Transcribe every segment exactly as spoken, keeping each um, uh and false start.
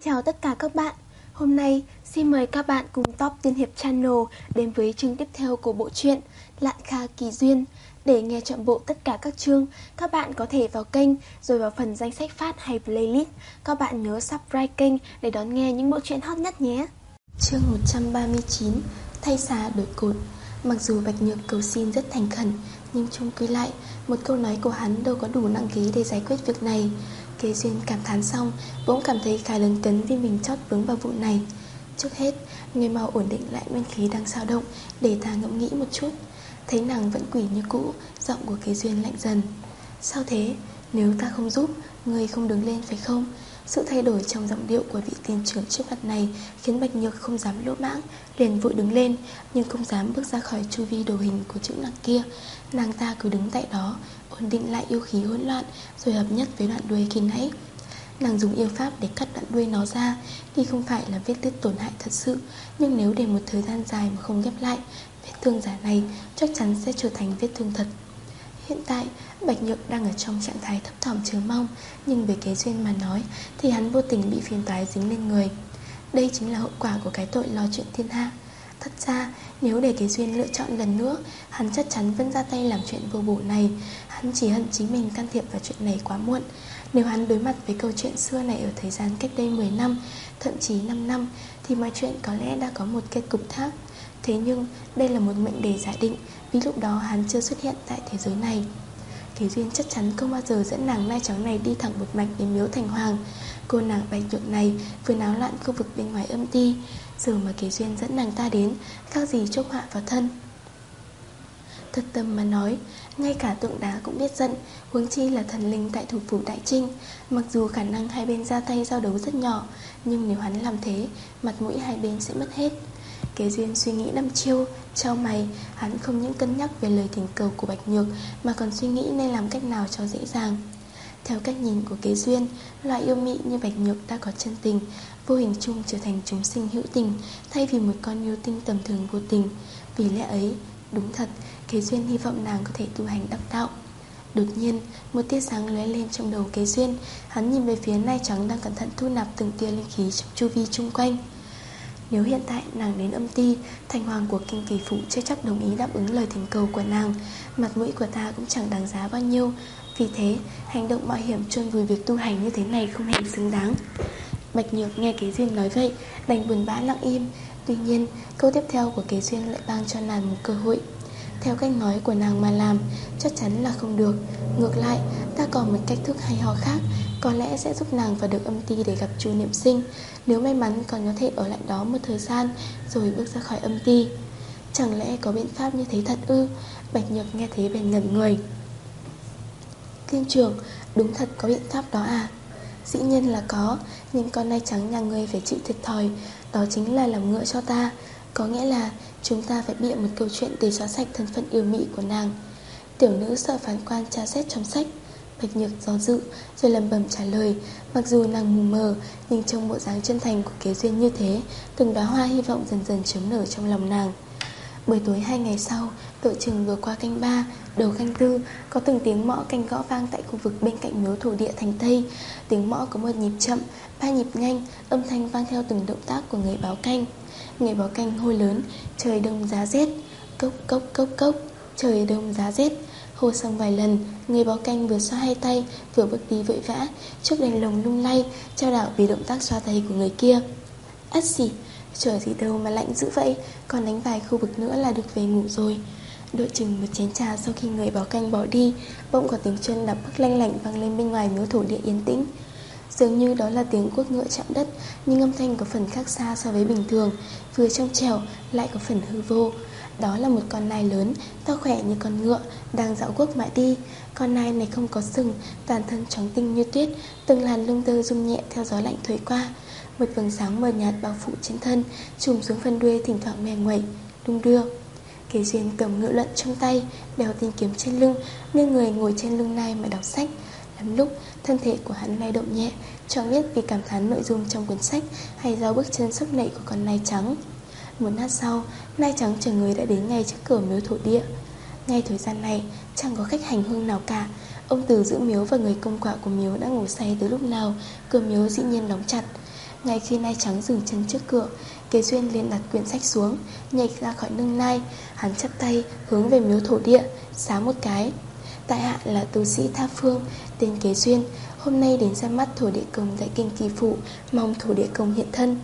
Chào tất cả các bạn. Hôm nay xin mời các bạn cùng Top Tiên Hiệp Channel đến với chương tiếp theo của bộ truyện Lạn Kha Kỳ Duyên. Để nghe trọn bộ tất cả các chương, các bạn có thể vào kênh rồi vào phần danh sách phát hay playlist. Các bạn nhớ subscribe kênh để đón nghe những bộ truyện hot nhất nhé. Chương một trăm ba mươi chín, thay xà đổi cột. Mặc dù Bạch Nhược cầu xin rất thành khẩn, nhưng chung quy lại, một câu nói của hắn đâu có đủ nặng ký để giải quyết việc này. Kế Duyên cảm thán xong, bỗng cảm thấy khá lớn cấn vì mình chót vướng vào vụ này. Trước hết, người mau ổn định lại nguyên khí đang dao động để ta ngẫm nghĩ một chút. Thấy nàng vẫn quỷ như cũ, giọng của Kế Duyên lạnh dần. Sao thế? Nếu ta không giúp, người không đứng lên phải không? Sự thay đổi trong giọng điệu của vị tiên trưởng trước mặt này khiến Bạch Nhược không dám lỗ mãng, liền vội đứng lên, nhưng không dám bước ra khỏi chu vi đồ hình của chữ nặng kia. Nàng ta cứ đứng tại đó, ổn định lại yêu khí hỗn loạn, rồi hợp nhất với đoạn đuôi khi nãy. Nàng dùng yêu pháp để cắt đoạn đuôi nó ra. Tuy không phải là vết đứt tổn hại thật sự, nhưng nếu để một thời gian dài mà không ghép lại, vết thương giả này chắc chắn sẽ trở thành vết thương thật. Hiện tại, Bạch Nhược đang ở trong trạng thái thấp thỏm chờ mong, nhưng về Kế Duyên mà nói thì hắn vô tình bị phiền toái dính lên người. Đây chính là hậu quả của cái tội lo chuyện thiên hạ. Thật ra, nếu để Kế Duyên lựa chọn lần nữa, hắn chắc chắn vẫn ra tay làm chuyện vô bổ này. Hắn chỉ hận chính mình can thiệp vào chuyện này quá muộn. Nếu hắn đối mặt với câu chuyện xưa này ở thời gian cách đây mười năm, thậm chí năm năm, thì mọi chuyện có lẽ đã có một kết cục khác. Thế nhưng, đây là một mệnh đề giả định, vì lúc đó hắn chưa xuất hiện tại thế giới này. Kế Duyên chắc chắn không bao giờ dẫn nàng nai trắng này đi thẳng một mạch đến miếu thành hoàng. Cô nàng Bạch Nhược này vừa náo loạn khu vực bên ngoài âm ti, giờ mà Kế Duyên dẫn nàng ta đến, khác gì chuốc họa vào thân. Thật tâm mà nói, ngay cả tượng đá cũng biết giận, huống chi là thần linh tại thủ phủ Đại Trinh. Mặc dù khả năng hai bên ra tay giao đấu rất nhỏ, nhưng nếu hắn làm thế, mặt mũi hai bên sẽ mất hết. Kế Duyên suy nghĩ năm chiêu, trao mày. Hắn không những cân nhắc về lời thỉnh cầu của Bạch Nhược, mà còn suy nghĩ nên làm cách nào cho dễ dàng. Theo cách nhìn của Kế Duyên, loại yêu mị như Bạch Nhược đã có chân tình, vô hình chung trở thành chúng sinh hữu tình, thay vì một con yêu tinh tầm thường vô tình. Vì lẽ ấy, đúng thật, Kế Duyên hy vọng nàng có thể tu hành đắc đạo. Đột nhiên, một tia sáng lóe lên trong đầu Kế Duyên. Hắn nhìn về phía nai trắng đang cẩn thận thu nạp từng tia linh khí trong chu vi chung quanh. Nếu hiện tại nàng đến âm ti, thành hoàng của Kinh Kỳ Phủ chưa chắc đồng ý đáp ứng lời thỉnh cầu của nàng. Mặt mũi của ta cũng chẳng đáng giá bao nhiêu. Vì thế, hành động mạo hiểm chôn vùi việc tu hành như thế này không hề xứng đáng. Bạch Nhược nghe Kế Duyên nói vậy, đành buồn bã lặng im. Tuy nhiên, câu tiếp theo của Kế Duyên lại ban cho nàng một cơ hội. Theo cách nói của nàng mà làm, chắc chắn là không được. Ngược lại, ta còn một cách thức hay ho khác, có lẽ sẽ giúp nàng vào được âm ti để gặp Chu Niệm Sinh. Nếu may mắn còn có thể ở lại đó một thời gian, rồi bước ra khỏi âm ti. Chẳng lẽ có biện pháp như thế thật ư? Bạch Nhược nghe thế bèn ngẩn người. Tiên trưởng, đúng thật có biện pháp đó à? Dĩ nhiên là có, nhưng con nai trắng nhà ngươi phải chịu thiệt thòi. Đó chính là làm ngựa cho ta. Có nghĩa là chúng ta phải bịa một câu chuyện để xóa sạch thân phận yêu mị của nàng. Tiểu nữ sợ phán quan tra xét trong sách. Bạch Nhược do dự, rồi lẩm bẩm trả lời. Mặc dù nàng mù mờ, nhưng trong bộ dáng chân thành của Kế Duyên như thế, từng đóa hoa hy vọng dần dần chớm nở trong lòng nàng. Buổi tối hai ngày sau, đội trường vừa qua canh ba, đầu canh tư, có từng tiếng mõ canh gõ vang tại khu vực bên cạnh miếu thổ địa thành Tây. Tiếng mõ có một nhịp chậm, ba nhịp nhanh, âm thanh vang theo từng động tác của người báo canh. Người báo canh hô lớn, trời đông giá rét. Cốc cốc cốc cốc, trời đông giá rét. Hô xong vài lần, người báo canh vừa xoa hai tay, vừa bước đi vội vã, trước đèn lồng lung lay, trao đảo vì động tác xoa tay của người kia. Át xì, trời gì đâu mà lạnh dữ vậy, còn đánh vài khu vực nữa là được về ngủ rồi. Đợi chừng một chén trà sau khi người báo canh bỏ đi, bỗng có tiếng chân đạp bước lanh lảnh vang lên bên ngoài miếu thổ địa yên tĩnh. Dường như đó là tiếng cuốc ngựa chạm đất, nhưng âm thanh có phần khác xa so với bình thường, vừa trong trẻo lại có phần hư vô. Đó là một con nai lớn, to khỏe như con ngựa, đang dạo guốc mà đi. Con nai này không có sừng, toàn thân trắng tinh như tuyết, từng làn lông tơ rung nhẹ theo gió lạnh thổi qua. Một vầng sáng mờ nhạt bao phủ trên thân, trùm xuống phần đuôi thỉnh thoảng mè ngoẩy, đung đưa. Kế Duyên cầm ngựa luận trong tay, đeo thanh kiếm trên lưng, nghiêng người ngồi trên lưng nai mà đọc sách. Lắm lúc, thân thể của hắn lay động nhẹ, chẳng biết vì cảm thán nội dung trong cuốn sách hay do bước chân sốc nảy của con nai trắng. Một lát sau, nai trắng chở người đã đến ngay trước cửa miếu thổ địa. Ngay thời gian này, chẳng có khách hành hương nào cả. Ông Từ giữ miếu và người công quạ của miếu đã ngủ say từ lúc nào, cửa miếu dĩ nhiên đóng chặt. Ngay khi nai trắng dừng chân trước cửa, Kế Duyên liền đặt quyển sách xuống, nhảy ra khỏi nương nai. Hắn chắp tay hướng về miếu thổ địa, xá một cái: tại hạ là tu sĩ tha phương, tên Kế Duyên, hôm nay đến ra mắt thổ địa công tại Kinh Kỳ Phủ, mong thổ địa công hiện thân.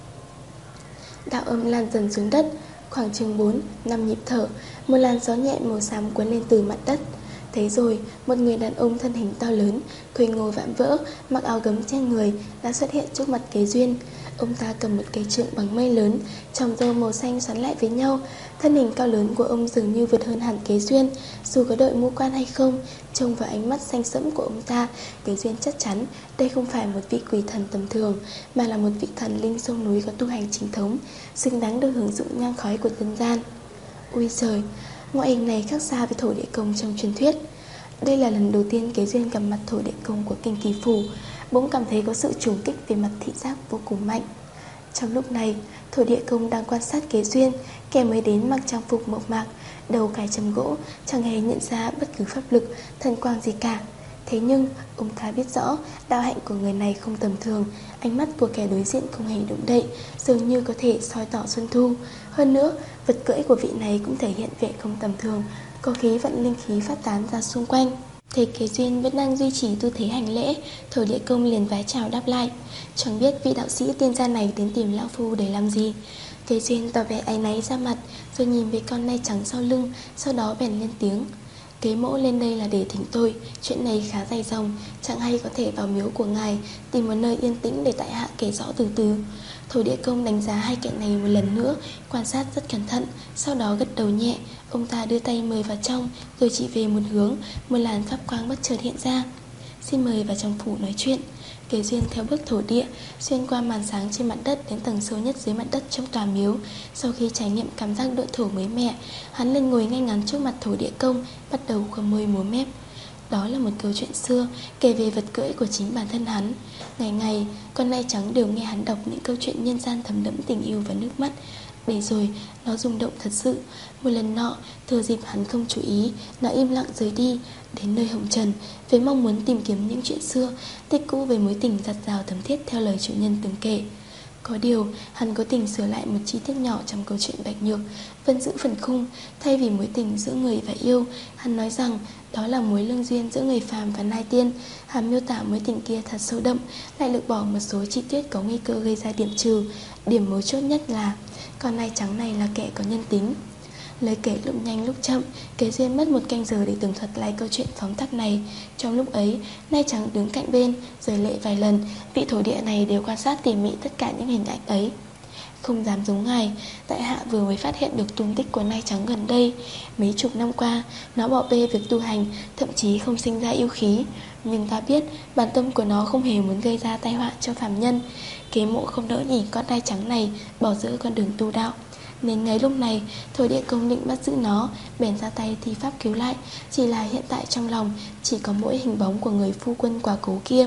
Đạo âm lan dần xuống đất, khoảng chừng bốn năm nhịp thở, một làn gió nhẹ màu xám cuốn lên từ mặt đất. Thấy rồi, một người đàn ông thân hình to lớn, khôi ngô vạm vỡ, mặc áo gấm che người đã xuất hiện trước mặt Kế Duyên. Ông ta cầm một cây trượng bằng mây lớn, tròng râu màu xanh xoắn lại với nhau. Thân hình cao lớn của ông dường như vượt hơn hẳn Kế Duyên. Dù có đội mũ quan hay không, trông vào ánh mắt xanh sẫm của ông ta, Kế Duyên chắc chắn đây không phải một vị quỷ thần tầm thường, mà là một vị thần linh sông núi có tu hành chính thống, xứng đáng được hưởng dụng nhang khói của dân gian. Ui trời, ngoại hình này khác xa với thổ địa công trong truyền thuyết. Đây là lần đầu tiên Kế Duyên gặp mặt thổ địa công của Kinh Kỳ Phủ, bỗng cảm thấy có sự trùng kích về mặt thị giác vô cùng mạnh. Trong lúc này, thổ địa công đang quan sát Kế Duyên, kẻ mới đến mặc trang phục mộc mạc, đầu cài châm gỗ, chẳng hề nhận ra bất cứ pháp lực, thần quang gì cả. Thế nhưng, ông ta biết rõ đạo hạnh của người này không tầm thường, ánh mắt của kẻ đối diện không hề động đậy, dường như có thể soi tỏ xuân thu. Hơn nữa, vật cưỡi của vị này cũng thể hiện vẻ không tầm thường, có khí vận linh khí phát tán ra xung quanh. Thấy Kế Duyên vẫn đang duy trì tư thế hành lễ, thổ địa công liền vái chào đáp lại: chẳng biết vị đạo sĩ tiên gia này đến tìm lão phu để làm gì. Kế Duyên tỏ vẻ áy náy ra mặt, rồi nhìn về con nai trắng sau lưng, sau đó bèn lên tiếng: Kế mỗ lên đây là để thỉnh tôi, chuyện này khá dài dòng, chẳng hay có thể vào miếu của ngài, tìm một nơi yên tĩnh để tại hạ kể rõ từ từ. Thổ địa công đánh giá hai kẻ này một lần nữa, quan sát rất cẩn thận, sau đó gật đầu nhẹ. Ông ta đưa tay mời vào trong, rồi chỉ về một hướng, một làn pháp quang bất chợt hiện ra: xin mời vào trong phủ nói chuyện. Kế Duyên theo bước thổ địa, xuyên qua màn sáng trên mặt đất đến tầng sâu nhất dưới mặt đất trong tòa miếu. Sau khi trải nghiệm cảm giác độ thổ mới mẻ, hắn lên ngồi ngay ngắn trước mặt thổ địa công, bắt đầu khoa môi múa mép. Đó là một câu chuyện xưa, kể về vật cưỡi của chính bản thân hắn. Ngày ngày, con nai trắng đều nghe hắn đọc những câu chuyện nhân gian thấm đẫm tình yêu và nước mắt. Để rồi, nó rung động thật sự. Một lần nọ, thừa dịp hắn không chú ý, nó im lặng rời đi, đến nơi hồng trần, với mong muốn tìm kiếm những chuyện xưa, tích cũ về mối tình giặt rào thấm thiết theo lời chủ nhân từng kể. Có điều, hắn có tình sửa lại một chi tiết nhỏ trong câu chuyện Bạch Nhược, vẫn giữ phần khung. Thay vì mối tình giữa người và yêu, hắn nói rằng đó là mối lương duyên giữa người phàm và nai tiên. Hắn miêu tả mối tình kia thật sâu đậm, lại lược bỏ một số chi tiết có nguy cơ gây ra điểm trừ. Điểm mấu chốt nhất là con nai trắng này là kẻ có nhân tính. Lời kể lúc nhanh lúc chậm, Kế Duyên mất một canh giờ để tường thuật lại câu chuyện phóng tắc này. Trong lúc ấy, nai trắng đứng cạnh bên, rơi lệ vài lần. Vị thổ địa này đều quan sát tỉ mỉ tất cả những hình ảnh ấy. Không dám giống ngài, tại hạ vừa mới phát hiện được tung tích của nai trắng gần đây. Mấy chục năm qua, nó bỏ bê việc tu hành, thậm chí không sinh ra yêu khí. Nhưng ta biết bản tâm của nó không hề muốn gây ra tai họa cho phàm nhân. Kế mộ không đỡ nhìn con nai trắng này bỏ dỡ con đường tu đạo, nên ngay lúc này thổ địa công định bắt giữ nó, bèn ra tay thi pháp cứu lại. Chỉ là hiện tại trong lòng chỉ có mỗi hình bóng của người phu quân quá cố kia.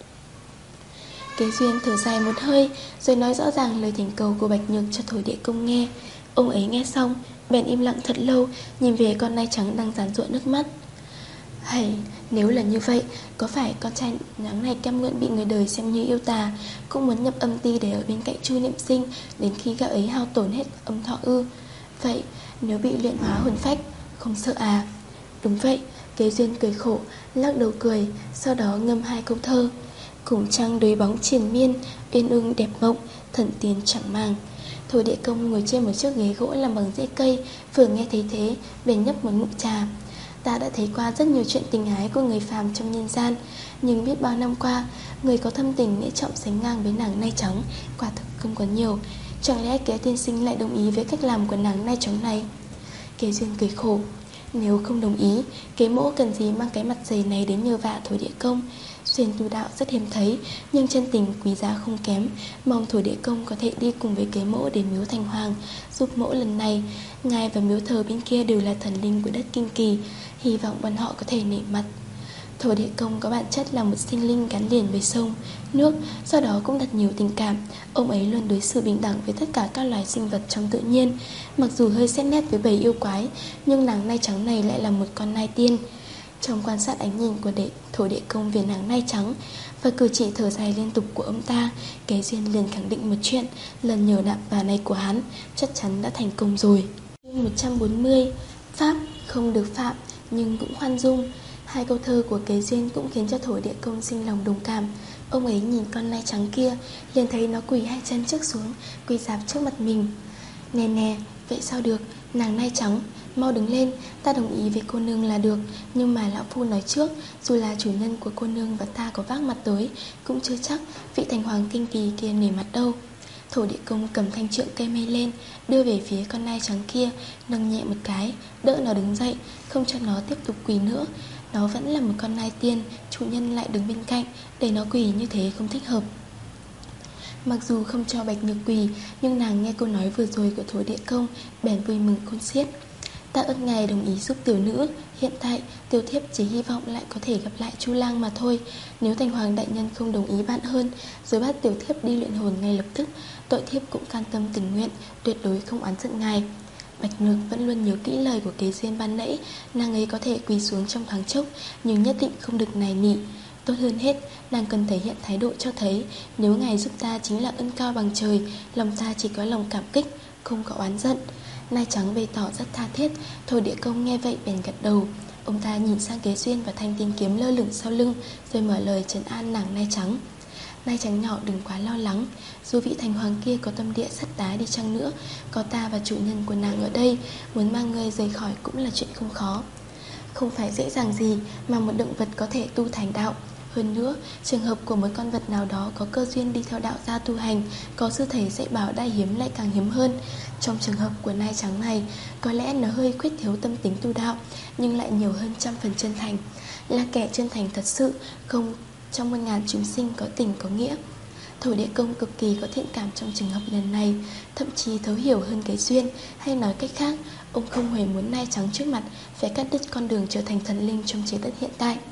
Kế Duyên thở dài một hơi, rồi nói rõ ràng lời thỉnh cầu của Bạch Nhược cho thổ địa công nghe. Ông ấy nghe xong, bèn im lặng thật lâu, nhìn về con nai trắng đang giàn giụa nước mắt. Hay, nếu là như vậy, có phải con trai trắng này cam nguyện bị người đời xem như yêu tà, cũng muốn nhập âm ti để ở bên cạnh Chu Niệm Sinh đến khi gã ấy hao tổn hết âm thọ ư? Vậy, nếu bị luyện hóa hồn phách, không sợ à? Đúng vậy, Kế Duyên cười khổ, lắc đầu cười, sau đó ngâm hai câu thơ: cùng trăng đối bóng triền miên, uyên ương đẹp mộng, thần tiên chẳng màng. Thổ địa công ngồi trên một chiếc ghế gỗ làm bằng rễ cây, vừa nghe thấy thế, bèn nhấp một ngụm trà. Ta đã thấy qua rất nhiều chuyện tình ái của người phàm trong nhân gian, nhưng biết bao năm qua, người có thâm tình nghĩa trọng sánh ngang với nàng nai trắng quả thực không có nhiều. Chẳng lẽ Kế tiên sinh lại đồng ý với cách làm của nàng nai trắng này? Kế Duyên cười khổ: nếu không đồng ý, Kế mỗ cần gì mang cái mặt dày này đến nhờ vả thổ địa công. Xuyên tu đạo rất hiếm thấy, nhưng chân tình quý giá không kém. Mong thổ địa công có thể đi cùng với Kế mỗ đến miếu Thành Hoàng, giúp mỗ lần này. Ngài và miếu thờ bên kia đều là thần linh của đất Kinh Kỳ, hy vọng bọn họ có thể nể mặt. Thổ địa công có bản chất là một sinh linh gắn liền với sông, nước, do đó cũng đặt nhiều tình cảm. Ông ấy luôn đối xử bình đẳng với tất cả các loài sinh vật trong tự nhiên. Mặc dù hơi xét nét với bầy yêu quái, nhưng nàng nai trắng này lại là một con nai tiên. Trong quan sát ánh nhìn của đệ, thổ địa công về nàng nai trắng và cử chỉ thở dài liên tục của ông ta, Kế Duyên liền khẳng định một chuyện: lần nhờ đạm bà này của hắn chắc chắn đã thành công rồi. Chương một trăm bốn mươi. Pháp không được phạm nhưng cũng khoan dung. Hai câu thơ của Kế Duyên cũng khiến cho thổ địa công sinh lòng đồng cảm. Ông ấy nhìn con nai trắng kia, liền thấy nó quỳ hai chân trước xuống, quỳ rạp trước mặt mình. Nè nè, vậy sao được, nàng nai trắng, mau đứng lên, ta đồng ý với cô nương là được. Nhưng mà lão phu nói trước, dù là chủ nhân của cô nương và ta có vác mặt tới, cũng chưa chắc vị thành hoàng kinh kỳ kia nể mặt đâu. Thổ địa công cầm thanh trượng cây mây lên, đưa về phía con nai trắng kia, nâng nhẹ một cái, đỡ nó đứng dậy, không cho nó tiếp tục quỳ nữa. Nó vẫn là một con nai tiên, chủ nhân lại đứng bên cạnh, để nó quỳ như thế không thích hợp. Mặc dù không cho Bạch Nhược quỳ, nhưng nàng nghe câu nói vừa rồi của thổ địa công, bèn vui mừng khôn xiết. Ta ơn ngài đồng ý giúp tiểu nữ. Hiện tại tiểu thiếp chỉ hy vọng lại có thể gặp lại Chu Lang mà thôi. Nếu thành hoàng đại nhân không đồng ý bạn hơn, rồi bắt tiểu thiếp đi luyện hồn ngay lập tức, tội thiếp cũng can tâm tình nguyện, tuyệt đối không oán giận ngài. Bạch Nhược vẫn luôn nhớ kỹ lời của Kế Duyên ban nãy. Nàng ấy có thể quỳ xuống trong thoáng chốc, nhưng nhất định không được nài nỉ. Tốt hơn hết, nàng cần thể hiện thái độ cho thấy nếu ngài giúp ta chính là ân cao bằng trời, lòng ta chỉ có lòng cảm kích, không có oán giận. Nai trắng bày tỏ rất tha thiết. Thổ địa công nghe vậy bèn gật đầu. Ông ta nhìn sang Kế Duyên và thanh tiên kiếm lơ lửng sau lưng, rồi mở lời trấn an nàng nai trắng. Nai trắng nhỏ đừng quá lo lắng. Dù vị thành hoàng kia có tâm địa sắt đá đi chăng nữa, có ta và chủ nhân của nàng ở đây, muốn mang ngươi rời khỏi cũng là chuyện không khó. Không phải dễ dàng gì mà một động vật có thể tu thành đạo. Hơn nữa, trường hợp của một con vật nào đó có cơ duyên đi theo đạo gia tu hành, có sư thầy dạy bảo đã hiếm lại càng hiếm hơn. Trong trường hợp của nai trắng này, có lẽ nó hơi khuyết thiếu tâm tính tu đạo, nhưng lại nhiều hơn trăm phần chân thành, là kẻ chân thành thật sự, không trong muôn ngàn chúng sinh có tình có nghĩa. Thổ địa công cực kỳ có thiện cảm trong trường hợp lần này, thậm chí thấu hiểu hơn Kế Duyên. Hay nói cách khác, ông không hề muốn nai trắng trước mặt phải cắt đứt con đường trở thành thần linh trong trái đất hiện tại.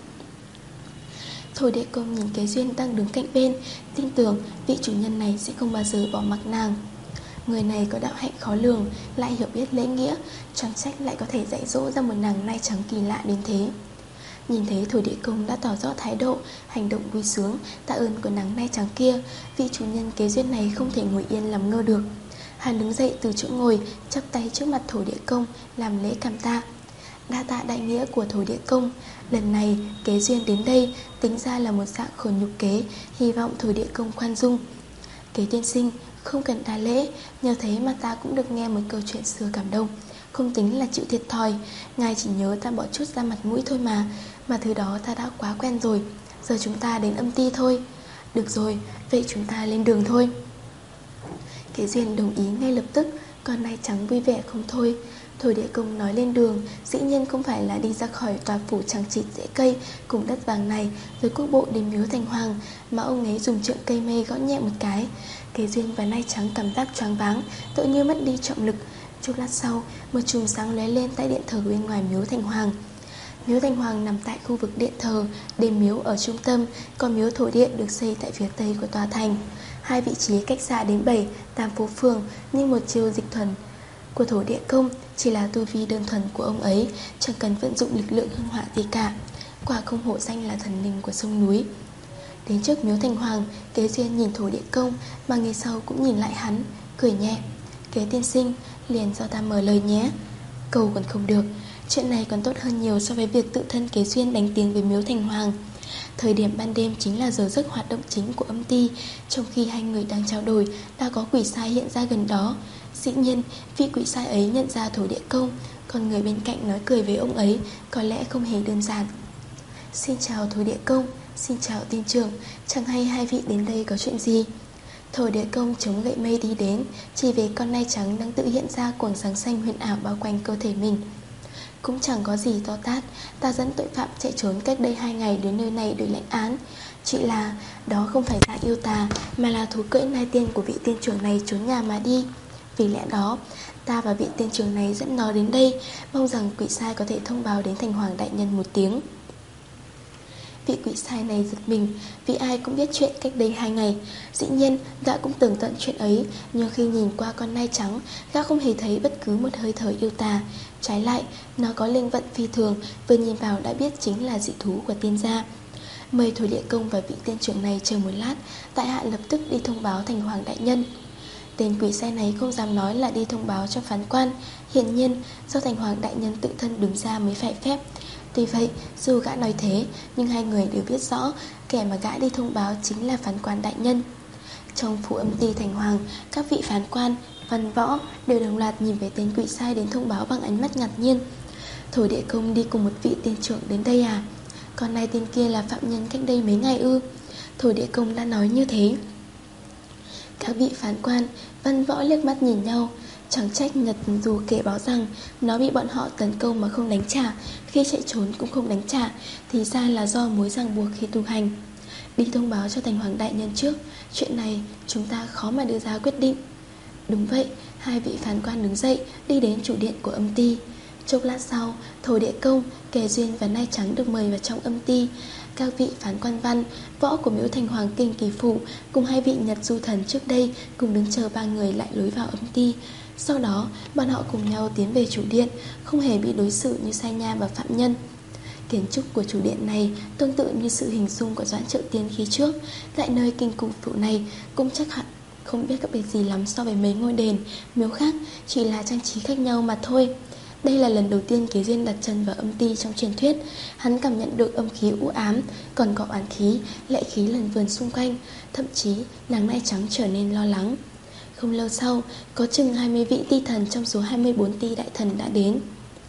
Thổ địa công nhìn Kế Duyên đang đứng cạnh bên, tin tưởng vị chủ nhân này sẽ không bao giờ bỏ mặc nàng. Người này có đạo hạnh khó lường, lại hiểu biết lễ nghĩa, chẳng trách lại có thể dạy dỗ ra một nàng nai trắng kỳ lạ đến thế. Nhìn thấy thổ địa công đã tỏ rõ thái độ, hành động vui sướng, tạ ơn của nàng nai trắng kia, vị chủ nhân Kế Duyên này không thể ngồi yên làm ngơ được. Hắn đứng dậy từ chỗ ngồi, chắp tay trước mặt thổ địa công, làm lễ cảm tạ. Đa tạ đại nghĩa của thổ địa công. Lần này Kế Duyên đến đây tính ra là một dạng khổ nhục kế, hy vọng thổ địa công khoan dung. Kế tiên sinh, không cần đa lễ, nhờ thế mà ta cũng được nghe một câu chuyện xưa cảm động. Không tính là chịu thiệt thòi, ngài chỉ nhớ ta bỏ chút ra mặt mũi thôi mà. Mà thứ đó ta đã quá quen rồi. Giờ chúng ta đến âm ti thôi. Được rồi, vậy chúng ta lên đường thôi. Kế Duyên đồng ý ngay lập tức. Con nai trắng vui vẻ không thôi. Thổ địa công nói lên đường, dĩ nhiên không phải là đi ra khỏi tòa phủ trắng trịt rễ cây cùng đất vàng này rồi quốc bộ đến miếu thành hoàng, mà ông ấy dùng trượng cây mây gõ nhẹ một cái. Kế Duyên và nai trắng cảm giác choáng váng, tự như mất đi trọng lực. Chút lát sau, một chùm sáng lóe lên tại điện thờ bên ngoài miếu thành hoàng. Miếu thành hoàng nằm tại khu vực điện thờ, đền miếu ở trung tâm, còn miếu thổ địa được xây tại phía tây của tòa thành. Hai vị trí cách xa đến bảy, tám phố phường, nhưng một chiều dịch thuần của thổ địa công chỉ là tu vi đơn thuần của ông ấy, chẳng cần vận dụng lực lượng hương hỏa gì cả. Quả không hổ danh là thần linh của sông núi. Đến trước miếu thành hoàng, Kế Duyên nhìn thổ địa công, mà người sau cũng nhìn lại hắn, cười nhẹ. Kế tiên sinh, liền do ta mở lời nhé. Cầu còn không được, chuyện này còn tốt hơn nhiều so với việc tự thân Kế Duyên đánh tiếng với miếu thành hoàng. Thời điểm ban đêm chính là giờ giấc hoạt động chính của âm ti. Trong khi hai người đang trao đổi, đã có quỷ sai hiện ra gần đó. Dĩ nhiên, vị quỷ sai ấy nhận ra thổ địa công, còn người bên cạnh nói cười với ông ấy có lẽ không hề đơn giản. Xin chào thổ địa công, xin chào tiên trưởng, chẳng hay hai vị đến đây có chuyện gì? Thổ địa công chống gậy mây đi đến, chỉ về con nai trắng đang tự hiện ra quầng sáng xanh huyền ảo bao quanh cơ thể mình. Cũng chẳng có gì to tát, ta dẫn tội phạm chạy trốn cách đây hai ngày đến nơi này để lãnh án. Chỉ là đó không phải là yêu tà, mà là thú cưỡi nai tiên của vị tiên trưởng này trốn nhà mà đi. Vì lẽ đó, ta và vị tiên trưởng này dẫn nó đến đây, mong rằng quỷ sai có thể thông báo đến thành hoàng đại nhân một tiếng. Vị quỷ sai này giật mình, vì ai cũng biết chuyện cách đây hai ngày. Dĩ nhiên gã cũng tường tận chuyện ấy, nhưng khi nhìn qua con nai trắng, gã không hề thấy bất cứ một hơi thở yêu tà. Trái lại, nó có linh vận phi thường, vừa nhìn vào đã biết chính là dị thú của tiên gia. Mời Thổ Địa Công và vị tiên trưởng này chờ một lát, tại hạ lập tức đi thông báo thành hoàng đại nhân. Tên quỷ sai này không dám nói là đi thông báo cho phán quan, hiển nhiên do thành hoàng đại nhân tự thân đứng ra mới phải phép. Tuy vậy, dù gã nói thế, nhưng hai người đều biết rõ kẻ mà gã đi thông báo chính là phán quan đại nhân. Trong phủ âm ty thành hoàng, các vị phán quan, văn võ đều đồng loạt nhìn về tên quỷ sai đến thông báo bằng ánh mắt ngạc nhiên. Thổ Địa Công đi cùng một vị tiên trưởng đến đây à? Còn này tên kia là phạm nhân cách đây mấy ngày ư? Thổ Địa Công đã nói như thế. Các vị phán quan, văn võ liếc mắt nhìn nhau. Chẳng trách Nhật dù kể báo rằng nó bị bọn họ tấn công mà không đánh trả, khi chạy trốn cũng không đánh trả, thì ra là do mối ràng buộc khi tu hành. Đi thông báo cho thành hoàng đại nhân trước, chuyện này chúng ta khó mà đưa ra quyết định. Đúng vậy, hai vị phán quan đứng dậy đi đến chủ điện của âm ty. Chốc lát sau, Thổ Địa Công, Kẻ Duyên và Nai Trắng được mời vào trong âm ty. Các vị phán quan văn, võ của miếu thành hoàng kinh kỳ phủ cùng hai vị Nhật du thần trước đây cùng đứng chờ ba người lại lối vào âm ty. Sau đó, bọn họ cùng nhau tiến về chủ điện, không hề bị đối xử như sai nha và phạm nhân. Kiến trúc của chủ điện này tương tự như sự hình dung của Doãn Trợ Tiên khi trước. Tại nơi kinh cụ phủ này cũng chắc hẳn không biết các biệt gì lắm so với mấy ngôi đền, miếu khác, chỉ là trang trí khác nhau mà thôi. Đây là lần đầu tiên Kế Duyên đặt chân vào âm ty trong truyền thuyết. Hắn cảm nhận được âm khí u ám, còn có oán khí, lệ khí lần vườn xung quanh. Thậm chí nàng Nai Trắng trở nên lo lắng. Không lâu sau, có chừng hai mươi vị ti thần trong số hai mươi bốn ti đại thần đã đến.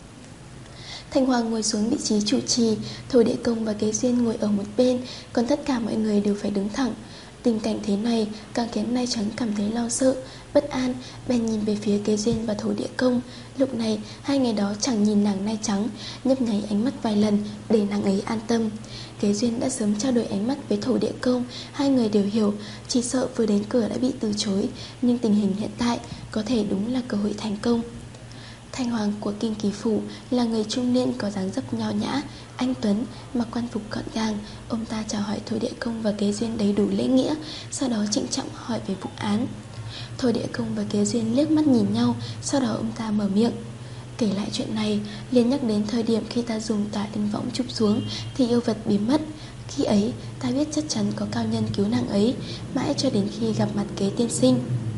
Thành hoàng ngồi xuống vị trí chủ trì, Thổ Địa Công và Kế Duyên ngồi ở một bên, còn tất cả mọi người đều phải đứng thẳng. Tình cảnh thế này càng khiến Nai Trắng cảm thấy lo sợ, bất an, bèn nhìn về phía Kế Duyên và Thổ Địa Công. Lúc này hai người đó chẳng nhìn nàng Nai Trắng, nhấp nháy ánh mắt vài lần để nàng ấy an tâm. Kế Duyên đã sớm trao đổi ánh mắt với Thổ Địa Công, hai người đều hiểu, chỉ sợ vừa đến cửa đã bị từ chối, nhưng tình hình hiện tại có thể đúng là cơ hội thành công. Thành hoàng của kinh kỳ phủ là người trung niên có dáng dấp nho nhã, anh tuấn, mặc quan phục gọn gàng. Ông ta chào hỏi Thổ Địa Công và Kế Duyên đầy đủ lễ nghĩa, sau đó trịnh trọng hỏi về vụ án. Thổ Địa Công và Kế Duyên liếc mắt nhìn nhau, sau đó ông ta mở miệng kể lại chuyện này, liền nhắc đến thời điểm khi ta dùng tà linh võng chụp xuống thì yêu vật biến mất. Khi ấy ta biết chắc chắn có cao nhân cứu nàng ấy, mãi cho đến khi gặp mặt Kế tiên sinh.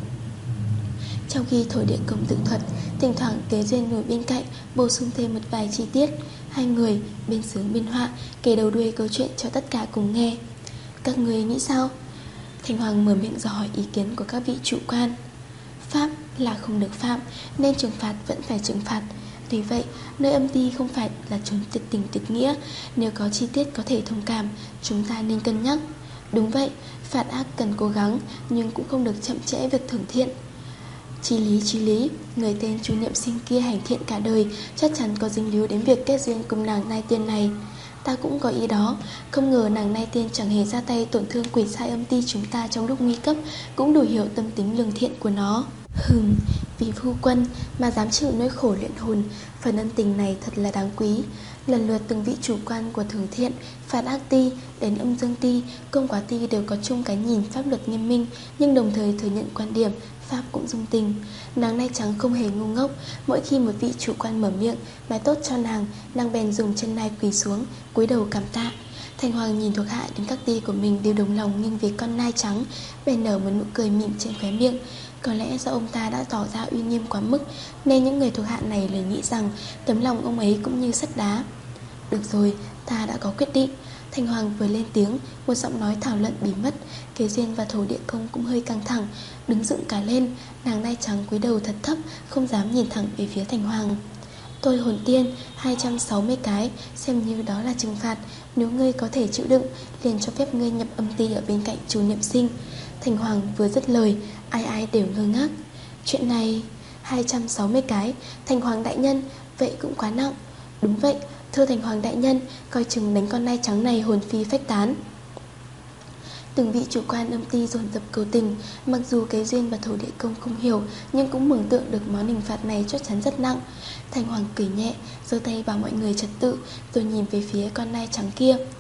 Trong khi Thổ Địa Công tự thuật, thỉnh thoảng Kế Duyên ngồi bên cạnh bổ sung thêm một vài chi tiết. Hai người bên sướng bên họa kể đầu đuôi câu chuyện cho tất cả cùng nghe. Các người nghĩ sao? Thành hoàng mở miệng dò hỏi ý kiến của các vị chủ quan. Pháp là không được phạm, nên trừng phạt vẫn phải trừng phạt. Vì vậy, nơi âm ty không phải là chốn tuyệt tình tuyệt nghĩa. Nếu có chi tiết có thể thông cảm, chúng ta nên cân nhắc. Đúng vậy, phạt ác cần cố gắng, nhưng cũng không được chậm trễ việc thưởng thiện. Chí lý chí lý, người tên Chu Niệm Sinh kia hành thiện cả đời, chắc chắn có dính líu đến việc kết duyên cùng nàng Nai Tiên này. Ta cũng có ý đó, không ngờ nàng Nai Tiên chẳng hề ra tay tổn thương quỷ sai âm ty chúng ta trong lúc nguy cấp, cũng đủ hiểu tâm tính lương thiện của nó. Hừm, vì phu quân mà dám chịu nỗi khổ luyện hồn, phần ân tình này thật là đáng quý. Lần lượt từng vị chủ quan của thường thiện, phạt ác ty đến âm dương ty, công quả ty đều có chung cái nhìn pháp luật nghiêm minh, nhưng đồng thời thừa nhận quan điểm pháp cũng dung tình. Nàng Nai Trắng không hề ngu ngốc, mỗi khi một vị chủ quan mở miệng nói tốt cho nàng, nàng bèn dùng chân nai quỳ xuống, cúi đầu cảm tạ. Thành hoàng nhìn thuộc hạ đến các ty của mình đều đồng lòng nghiêng về con nai trắng, bèn nở một nụ cười mỉm trên khóe miệng. Có lẽ do ông ta đã tỏ ra uy nghiêm quá mức, nên những người thuộc hạ này lời nghĩ rằng tấm lòng ông ấy cũng như sắt đá. Được rồi, ta đã có quyết định. Thành hoàng vừa lên tiếng, một giọng nói thảo luận bí mật. Kế Duyên và Thổ Địa Công cũng hơi căng thẳng, đứng dựng cả lên. Nàng Nai Trắng cúi đầu thật thấp, không dám nhìn thẳng về phía thành hoàng. Tôi hồn tiên hai trăm sáu mươi cái, xem như đó là trừng phạt. Nếu ngươi có thể chịu đựng, liền cho phép ngươi nhập âm ty ở bên cạnh Chu Niệm Sinh. Thành hoàng vừa dứt lời, ai ai đều ngơ ngác. Chuyện này hai trăm sáu mươi cái, thành hoàng đại nhân, vậy cũng quá nặng. Đúng vậy, thưa thành hoàng đại nhân, coi chừng đánh con nai trắng này hồn phi phách tán. Từng vị chủ quan âm ty dồn dập cầu tình. Mặc dù Kế Duyên và Thổ Địa Công không hiểu, nhưng cũng mường tượng được món hình phạt này chắc chắn rất nặng. Thành hoàng cười nhẹ, giơ tay bảo mọi người trật tự, rồi nhìn về phía con nai trắng kia.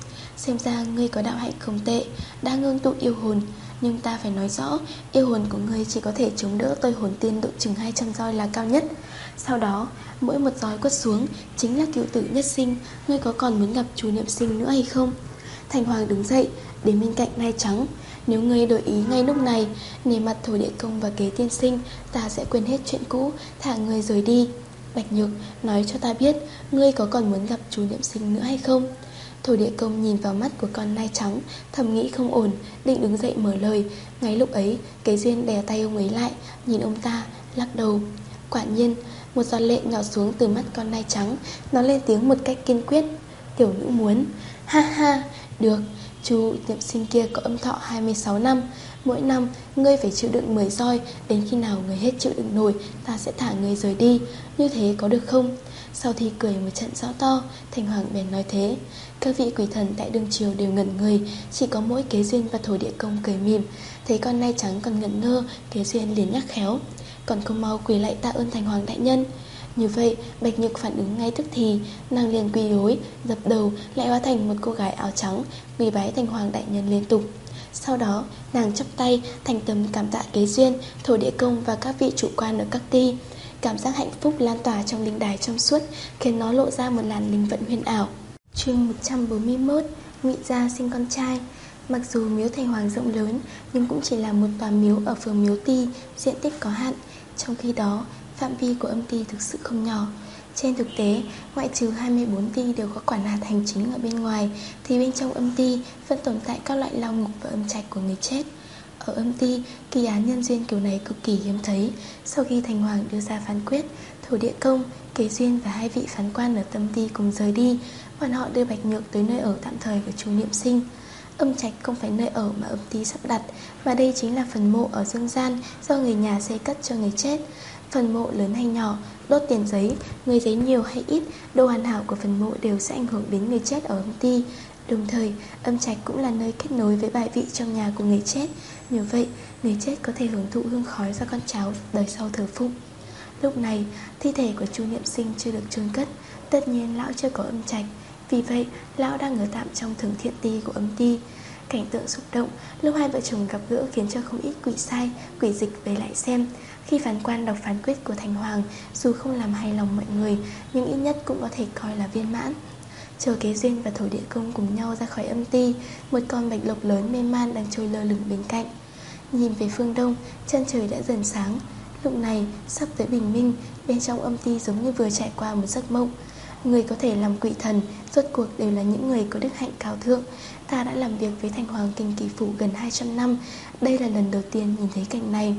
Xem ra ngươi có đạo hạnh không tệ, đã ngưng tụ yêu hồn. Nhưng ta phải nói rõ, yêu hồn của ngươi chỉ có thể chống đỡ tôi hồn tiên độ chừng hai trăm roi là cao nhất. Sau đó, mỗi một roi quất xuống chính là cựu tử nhất sinh. Ngươi có còn muốn gặp Chu Niệm Sinh nữa hay không? Thành Hoàng đứng dậy, đến bên cạnh Nai Trắng. Nếu ngươi đổi ý ngay lúc này, nề mặt Thổ Địa Công và Kế tiên sinh, ta sẽ quên hết chuyện cũ, thả ngươi rời đi. Bạch Nhược, nói cho ta biết, ngươi có còn muốn gặp Chu Niệm Sinh nữa hay không? Thổ Địa Công nhìn vào mắt của con nai trắng, thầm nghĩ không ổn, định đứng dậy mở lời. Ngay lúc ấy, Kế Duyên đè tay ông ấy lại, nhìn ông ta, lắc đầu. Quả nhiên, một giọt lệ nhỏ xuống từ mắt con nai trắng. Nó lên tiếng một cách kiên quyết. Tiểu nữ muốn. Ha ha, được. Chu Niệm Sinh kia có âm thọ hai mươi sáu năm. Mỗi năm ngươi phải chịu đựng mười roi. Đến khi nào ngươi hết chịu đựng nổi, ta sẽ thả ngươi rời đi. Như thế có được không? Sau khi cười một trận rõ to, Thành Hoàng bèn nói thế. Các vị quỷ thần tại đương triều đều ngẩn người, chỉ có mỗi Kế Duyên và Thổ Địa Công cười mỉm. Thấy con nai trắng còn ngẩn ngơ, Kế Duyên liền nhắc khéo. Còn không mau quỳ lại tạ ơn Thành Hoàng đại nhân. Như vậy, Bạch Nhược phản ứng ngay tức thì, nàng liền quỳ gối, dập đầu, lại hóa thành một cô gái áo trắng, quỳ bái Thành Hoàng đại nhân liên tục. Sau đó, nàng chắp tay, thành tâm cảm tạ Kế Duyên, Thổ Địa Công và các vị chủ quan ở các ti. Cảm giác hạnh phúc lan tỏa trong linh đài trong suốt, khiến nó lộ ra một làn linh vận huyền ảo. Chương một trăm bốn mươi mốt. Ngụy gia sinh con trai. Mặc dù miếu Thành Hoàng rộng lớn, nhưng cũng chỉ là một tòa miếu ở phường Miếu Ti, diện tích có hạn. Trong khi đó, phạm vi của âm ty thực sự không nhỏ. Trên thực tế, ngoại trừ hai mươi bốn ty đều có quản hạt hành chính ở bên ngoài, thì bên trong âm ty vẫn tồn tại các loại lao ngục và âm trạch của người chết. Ở âm ty, kỳ án nhân duyên kiểu này cực kỳ hiếm thấy. Sau khi Thành Hoàng đưa ra phán quyết, Thổ Địa Công, Kế Duyên và hai vị phán quan ở tâm ty cùng rời đi. Bọn họ đưa Bạch Nhược tới nơi ở tạm thời của Chu Niệm Sinh. Âm trạch không phải nơi ở mà âm ty sắp đặt, mà đây chính là phần mộ ở dương gian do người nhà xây cất cho người chết. Phần mộ lớn hay nhỏ, đốt tiền giấy, người giấy nhiều hay ít, độ hoàn hảo của phần mộ đều sẽ ảnh hưởng đến người chết ở âm ty. Đồng thời, âm trạch cũng là nơi kết nối với bài vị trong nhà của người chết. Như vậy, người chết có thể hưởng thụ hương khói do con cháu đời sau thờ phụng. Lúc này, thi thể của Chu Niệm Sinh chưa được chôn cất. Tất nhiên lão chưa có âm trạch, vì vậy lão đang ở tạm trong thường thiện ti của âm ty. Cảnh tượng xúc động lúc hai vợ chồng gặp gỡ khiến cho không ít quỷ sai, quỷ dịch về lại xem. Khi phán quan đọc phán quyết của Thành Hoàng, dù không làm hài lòng mọi người, nhưng ít nhất cũng có thể coi là viên mãn. Chờ Kế Duyên và Thổ Địa Công cùng nhau ra khỏi âm ty, một con bạch lộc lớn mê man đang trôi lơ lửng bên cạnh. Nhìn về phương đông, chân trời đã dần sáng. Lúc này sắp tới bình minh, bên trong âm ty giống như vừa trải qua một giấc mộng. Người có thể làm quỷ thần rốt cuộc đều là những người có đức hạnh cao thượng. Ta đã làm việc với Thành Hoàng Kinh Kỳ Phủ gần hai trăm năm, đây là lần đầu tiên nhìn thấy cảnh này.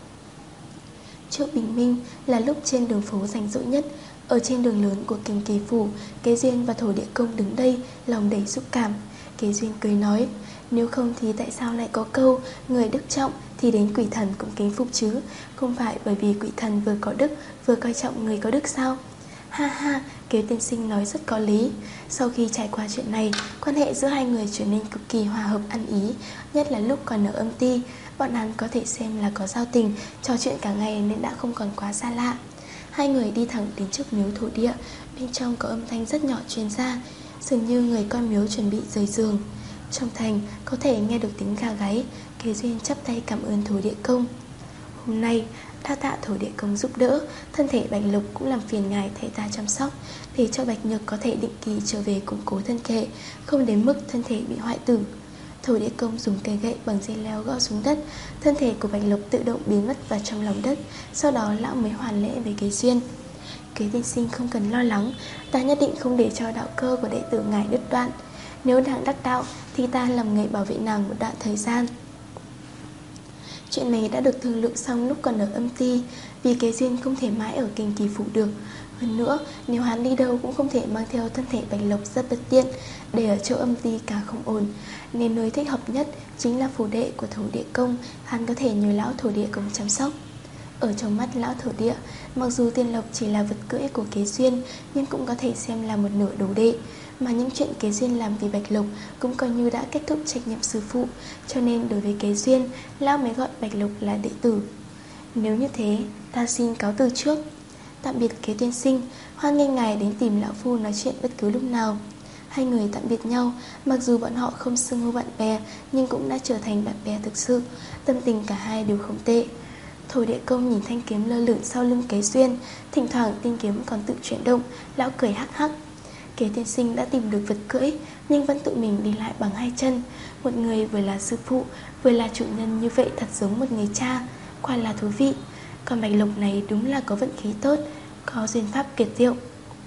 Trước bình minh là lúc trên đường phố rảnh rỗi nhất. Ở trên đường lớn của Kinh Kỳ Phủ, Kế Duyên và Thổ Địa Công đứng đây, lòng đầy xúc cảm. Kế Duyên cười nói, nếu không thì tại sao lại có câu người đức trọng thì đến quỷ thần cũng kính phục chứ? Không phải bởi vì quỷ thần vừa có đức vừa coi trọng người có đức sao? Ha ha, Kế tiên sinh nói rất có lý. Sau khi trải qua chuyện này, quan hệ giữa hai người trở nên cực kỳ hòa hợp ăn ý. Nhất là lúc còn ở âm ty, bọn hắn có thể xem là có giao tình, trò chuyện cả ngày nên đã không còn quá xa lạ. Hai người đi thẳng đến trước miếu thổ địa. Bên trong có âm thanh rất nhỏ truyền ra, dường như người coi miếu chuẩn bị rời giường. Trong thành có thể nghe được tiếng gà gáy. Kế Duyên chắp tay cảm ơn Thổ Địa Công. Hôm nay đa tạ Thổ Địa Công giúp đỡ, thân thể Bạch Lộc cũng làm phiền ngài thay ta chăm sóc, để cho Bạch Nhược có thể định kỳ trở về củng cố thân thể, không đến mức thân thể bị hoại tử. Thổ Địa Công dùng cây gậy bằng dây leo gõ xuống đất, thân thể của Bạch Lộc tự động biến mất vào trong lòng đất. Sau đó lão mới hoàn lễ với Kế Duyên. Kế tiên sinh không cần lo lắng, ta nhất định không để cho đạo cơ của đệ tử ngài đứt đoạn. Nếu nàng đắc đạo thì ta làm người bảo vệ nàng một đoạn thời gian. Chuyện này đã được thương lượng xong lúc còn ở âm ty, vì Kế Duyên không thể mãi ở Kinh Kỳ Phủ được. Hơn nữa, nếu hắn đi đâu cũng không thể mang theo thân thể Bạch Lộc rất bất tiện, để ở chỗ âm ty càng không ổn. Nên nơi thích hợp nhất chính là phủ đệ của Thổ Địa Công, hắn có thể nhờ lão Thổ Địa Công chăm sóc. Ở trong mắt lão Thổ Địa, mặc dù Tiên Lộc chỉ là vật cưỡi của Kế Duyên, nhưng cũng có thể xem là một nửa đồ đệ. Mà những chuyện Kế Duyên làm vì Bạch Lộc cũng coi như đã kết thúc trách nhiệm sư phụ, cho nên đối với Kế Duyên, lão mới gọi Bạch Lộc là đệ tử. Nếu như thế, ta xin cáo từ trước. Tạm biệt Kế tiên sinh, hoan nghênh ngài đến tìm lão phu nói chuyện bất cứ lúc nào. Hai người tạm biệt nhau, mặc dù bọn họ không xưng hô bạn bè, nhưng cũng đã trở thành bạn bè thực sự. Tâm tình cả hai đều không tệ. Thổ Địa Công nhìn thanh kiếm lơ lửng sau lưng Kế Duyên, thỉnh thoảng thanh kiếm còn tự chuyển động. Lão cười hắc hắc. Kế tiên sinh đã tìm được vật cưỡi, nhưng vẫn tự mình đi lại bằng hai chân. Một người vừa là sư phụ, vừa là chủ nhân như vậy thật giống một người cha, quả là thú vị. Còn Bạch Lộc này đúng là có vận khí tốt, có duyên pháp kiệt diệu.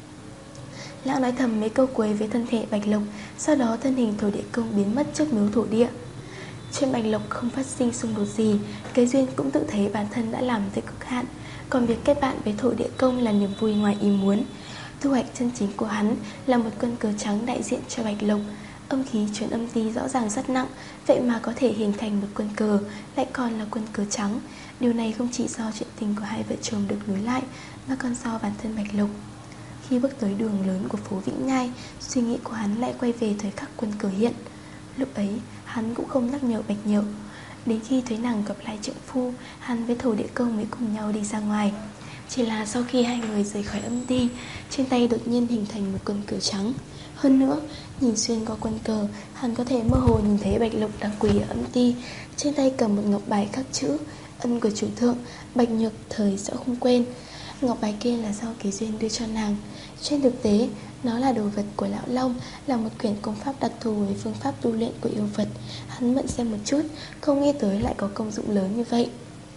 Lão nói thầm mấy câu cuối với thân thể Bạch Lộc, sau đó thân hình Thổ Địa Công biến mất trước miếu thổ địa. Chuyện Bạch Lộc không phát sinh xung đột gì, Kế Duyên cũng tự thấy bản thân đã làm tới cực hạn. Còn việc kết bạn với Thổ Địa Công là niềm vui ngoài ý muốn. Thu hoạch chân chính của hắn là một quân cờ trắng đại diện cho Bạch Lộc. Âm khí truyền âm ti rõ ràng rất nặng, vậy mà có thể hình thành một quân cờ, lại còn là quân cờ trắng. Điều này không chỉ do chuyện tình của hai vợ chồng được nối lại, mà còn do bản thân Bạch Lộc. Khi bước tới đường lớn của phố Vĩnh Nhai, suy nghĩ của hắn lại quay về thời khắc quân cờ hiện. Lúc ấy, hắn cũng không nhắc nhở Bạch Nhược. Đến khi thấy nàng gặp lại trượng phu, hắn với Thổ Địa Công mới cùng nhau đi ra ngoài. Chỉ là sau khi hai người rời khỏi âm ti, trên tay đột nhiên hình thành một quân cờ trắng. Hơn nữa, nhìn xuyên qua quân cờ, hắn có thể mơ hồ nhìn thấy Bạch Lộc đang quỳ ở âm ti, trên tay cầm một ngọc bài khắc chữ ân của chủ thượng, Bạch Nhược thời sẽ không quên. Ngọc bài kia là do Kế Duyên đưa cho nàng. Trên thực tế, nó là đồ vật của Lão Long, là một quyển công pháp đặc thù với phương pháp tu luyện của yêu vật. Hắn mượn xem một chút, không nghĩ tới lại có công dụng lớn như vậy.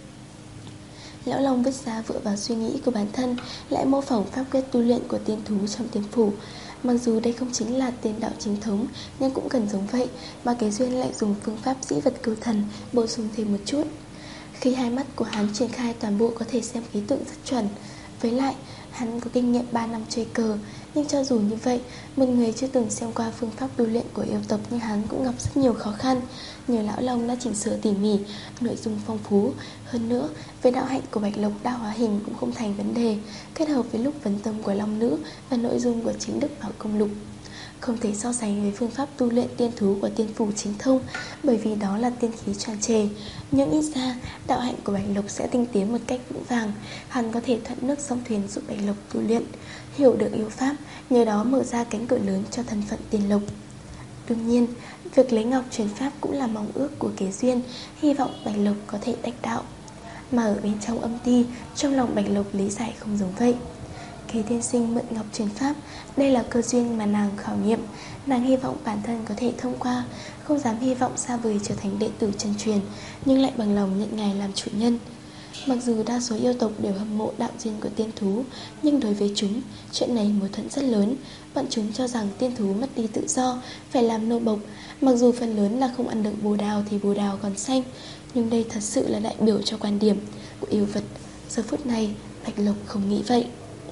Lão Long vứt ra vựa vào suy nghĩ của bản thân, lại mô phỏng pháp quyết tu luyện của tiên thú trong tiên phủ. Mặc dù đây không chính là tiên đạo chính thống, nhưng cũng cần giống vậy, mà Kế Duyên lại dùng phương pháp dĩ vật cứu thần, bổ sung thêm một chút. Khi hai mắt của hắn triển khai toàn bộ có thể xem khí tượng rất chuẩn. Với lại, hắn có kinh nghiệm ba năm chơi cờ. Nhưng cho dù như vậy, một người chưa từng xem qua phương pháp tu luyện của yêu tộc như hắn cũng gặp rất nhiều khó khăn. Nhờ Lão Long đã chỉnh sửa tỉ mỉ, nội dung phong phú. Hơn nữa, với đạo hạnh của Bạch Lộc đa hóa hình cũng không thành vấn đề, kết hợp với lúc vấn tâm của Long Nữ và nội dung của chính Đức Bảo Công Lục. Không thể so sánh với phương pháp tu luyện tiên thú của tiên phủ chính thông, bởi vì đó là tiên khí tràn trề. Nhưng ít ra, đạo hạnh của Bạch Lộc sẽ tinh tiến một cách vững vàng. Hắn có thể thuận nước sông thuyền giúp Bạch Lộc tu luyện, hiểu được yêu pháp, nhờ đó mở ra cánh cửa lớn cho thân phận tiên lộc. Đương nhiên, việc lấy ngọc truyền pháp cũng là mong ước của Kế Duyên, hy vọng Bạch Lộc có thể đắc đạo. Mà ở bên trong âm ti, trong lòng Bạch Lộc lý giải không giống vậy. Kế tiên sinh mượn ngọc truyền pháp, đây là cơ duyên mà nàng khảo nghiệm. Nàng hy vọng bản thân có thể thông qua, không dám hy vọng xa vời trở thành đệ tử chân truyền, nhưng lại bằng lòng nhận ngài làm chủ nhân. Mặc dù đa số yêu tộc đều hâm mộ đạo duyên của tiên thú, nhưng đối với chúng, chuyện này mâu thuẫn rất lớn. Bọn chúng cho rằng tiên thú mất đi tự do, phải làm nô bộc. Mặc dù phần lớn là không ăn được bồ đào thì bồ đào còn xanh, nhưng đây thật sự là đại biểu cho quan điểm của yêu vật. Giờ phút này, Bạch Lộc không nghĩ vậy.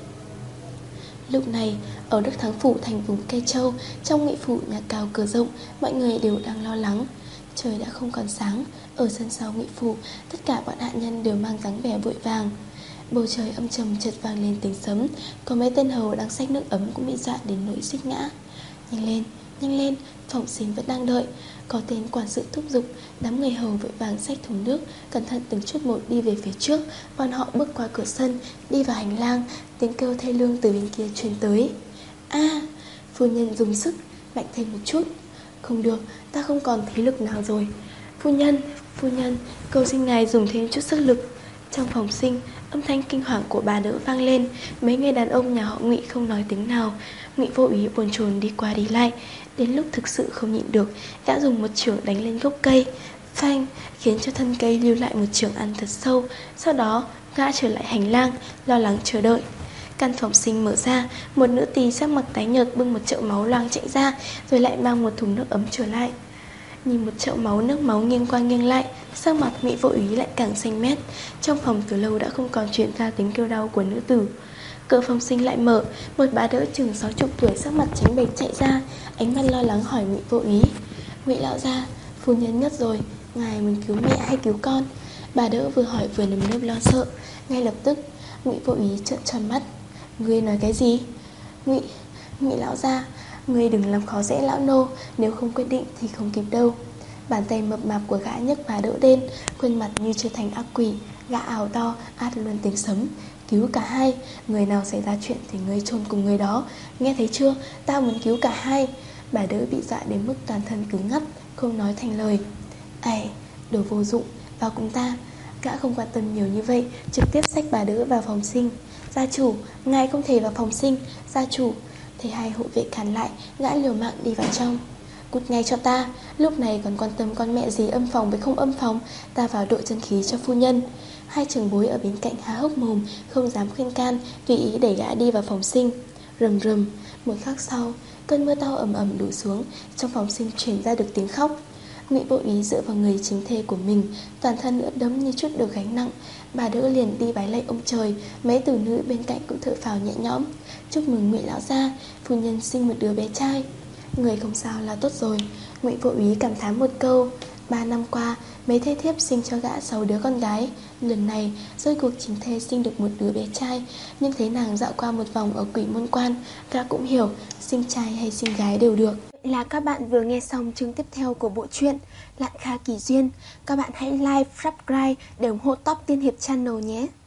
Lúc này, ở Đức Thắng Phủ thành vùng Cây Châu, trong nghị phủ nhà cao cửa rộng, mọi người đều đang lo lắng. Trời đã không còn sáng, ở sân sau nghị phủ, tất cả bọn hạ nhân đều mang dáng vẻ vội vàng. Bầu trời âm trầm chợt vang lên tiếng sấm, có mấy tên hầu đang xách nước ấm cũng bị dọa đến nỗi suýt ngã. Nhanh lên, nhanh lên, Phỏng Sinh vẫn đang đợi. Có tên quản sự thúc giục, đám người hầu vội vàng xách thùng nước, cẩn thận từng chút một đi về phía trước. Bọn họ bước qua cửa sân, đi vào hành lang, tiếng kêu thê lương từ bên kia truyền tới. A, à, phu nhân dùng sức, mạnh thêm một chút. Không được, ta không còn thế lực nào rồi. Phu nhân, phu nhân, cầu xin ngài dùng thêm chút sức lực. Trong phòng sinh, âm thanh kinh hoàng của bà đỡ vang lên. Mấy người đàn ông nhà họ Ngụy không nói tiếng nào. Ngụy Vô Úy bồn chồn đi qua đi lại. Đến lúc thực sự không nhịn được, đã dùng một chưởng đánh lên gốc cây, phanh, khiến cho thân cây lưu lại một chưởng ăn thật sâu. Sau đó ngã trở lại hành lang, lo lắng chờ đợi. Căn phòng sinh mở ra, một nữ tỳ sắc mặt tái nhợt bưng một chậu máu loang chạy ra, rồi lại mang một thùng nước ấm trở lại. Nhìn một chậu máu, nước máu nghiêng qua nghiêng lại, sắc mặt Ngụy Vô Úy lại càng xanh mét. Trong phòng từ lâu đã không còn truyền ra tiếng kêu đau của nữ tử. Cửa phòng sinh lại mở, một bà đỡ chừng sáu chục tuổi sắc mặt trắng bệch chạy ra, ánh mắt lo lắng hỏi Ngụy Vô Úy: Ngụy lão gia, phu nhân ngất rồi, ngài muốn cứu mẹ hay cứu con? Bà đỡ vừa hỏi vừa nơm nớp lo sợ. Ngay lập tức Ngụy Vô Úy trợn tròn mắt. Ngươi nói cái gì? Ngụy Ngụy lão gia, ngươi đừng làm khó dễ lão nô, nếu không quyết định thì không kịp đâu. Bàn tay mập mạp của gã nhấc bà đỡ lên, khuôn mặt như trở thành ác quỷ. Gã ảo to át luôn tiếng sấm. Cứu cả hai, người nào xảy ra chuyện thì ngươi chôn cùng người đó. Nghe thấy chưa, ta muốn cứu cả hai. Bà đỡ bị dọa đến mức toàn thân cứng ngắc, không nói thành lời. Ây, đồ vô dụng, vào cùng ta. Gã không quan tâm nhiều như vậy, trực tiếp xách bà đỡ vào phòng sinh. Gia chủ, ngài không thể vào phòng sinh. Gia chủ. Thấy hai hộ vệ cản lại, gã liều mạng đi vào trong. Cút ngay cho ta, lúc này còn quan tâm con mẹ gì âm phòng với không âm phòng. Ta vào đội chân khí cho phu nhân. Hai trưởng bối ở bên cạnh há hốc mồm, không dám khuyên can, tùy ý đẩy gã đi vào phòng sinh. Rầm rầm, một khắc sau, cơn mưa to ầm ầm đổ xuống. Trong phòng sinh truyền ra được tiếng khóc. Ngụy Vô Ý dựa vào người chính thê của mình, toàn thân ướt đẫm như chút được gánh nặng. Bà đỡ liền đi bái lạy ông trời. Mấy tử nữ bên cạnh cũng thở phào nhẹ nhõm. Chúc mừng Ngụy lão gia, phu nhân sinh một đứa bé trai. Người không sao là tốt rồi. Ngụy Vô Ý cảm thán một câu. Ba năm qua, mấy thê thiếp sinh cho gã sáu đứa con gái. Lần này, rốt cuộc chính thê sinh được một đứa bé trai. Nhưng thấy nàng dạo qua một vòng ở Quỷ Môn Quan, gã cũng hiểu, sinh trai hay sinh gái đều được. Vậy là các bạn vừa nghe xong chương tiếp theo của bộ truyện Lạn Kha Kỳ Duyên. Các bạn hãy like, subscribe để ủng hộ Top Tiên Hiệp Channel nhé.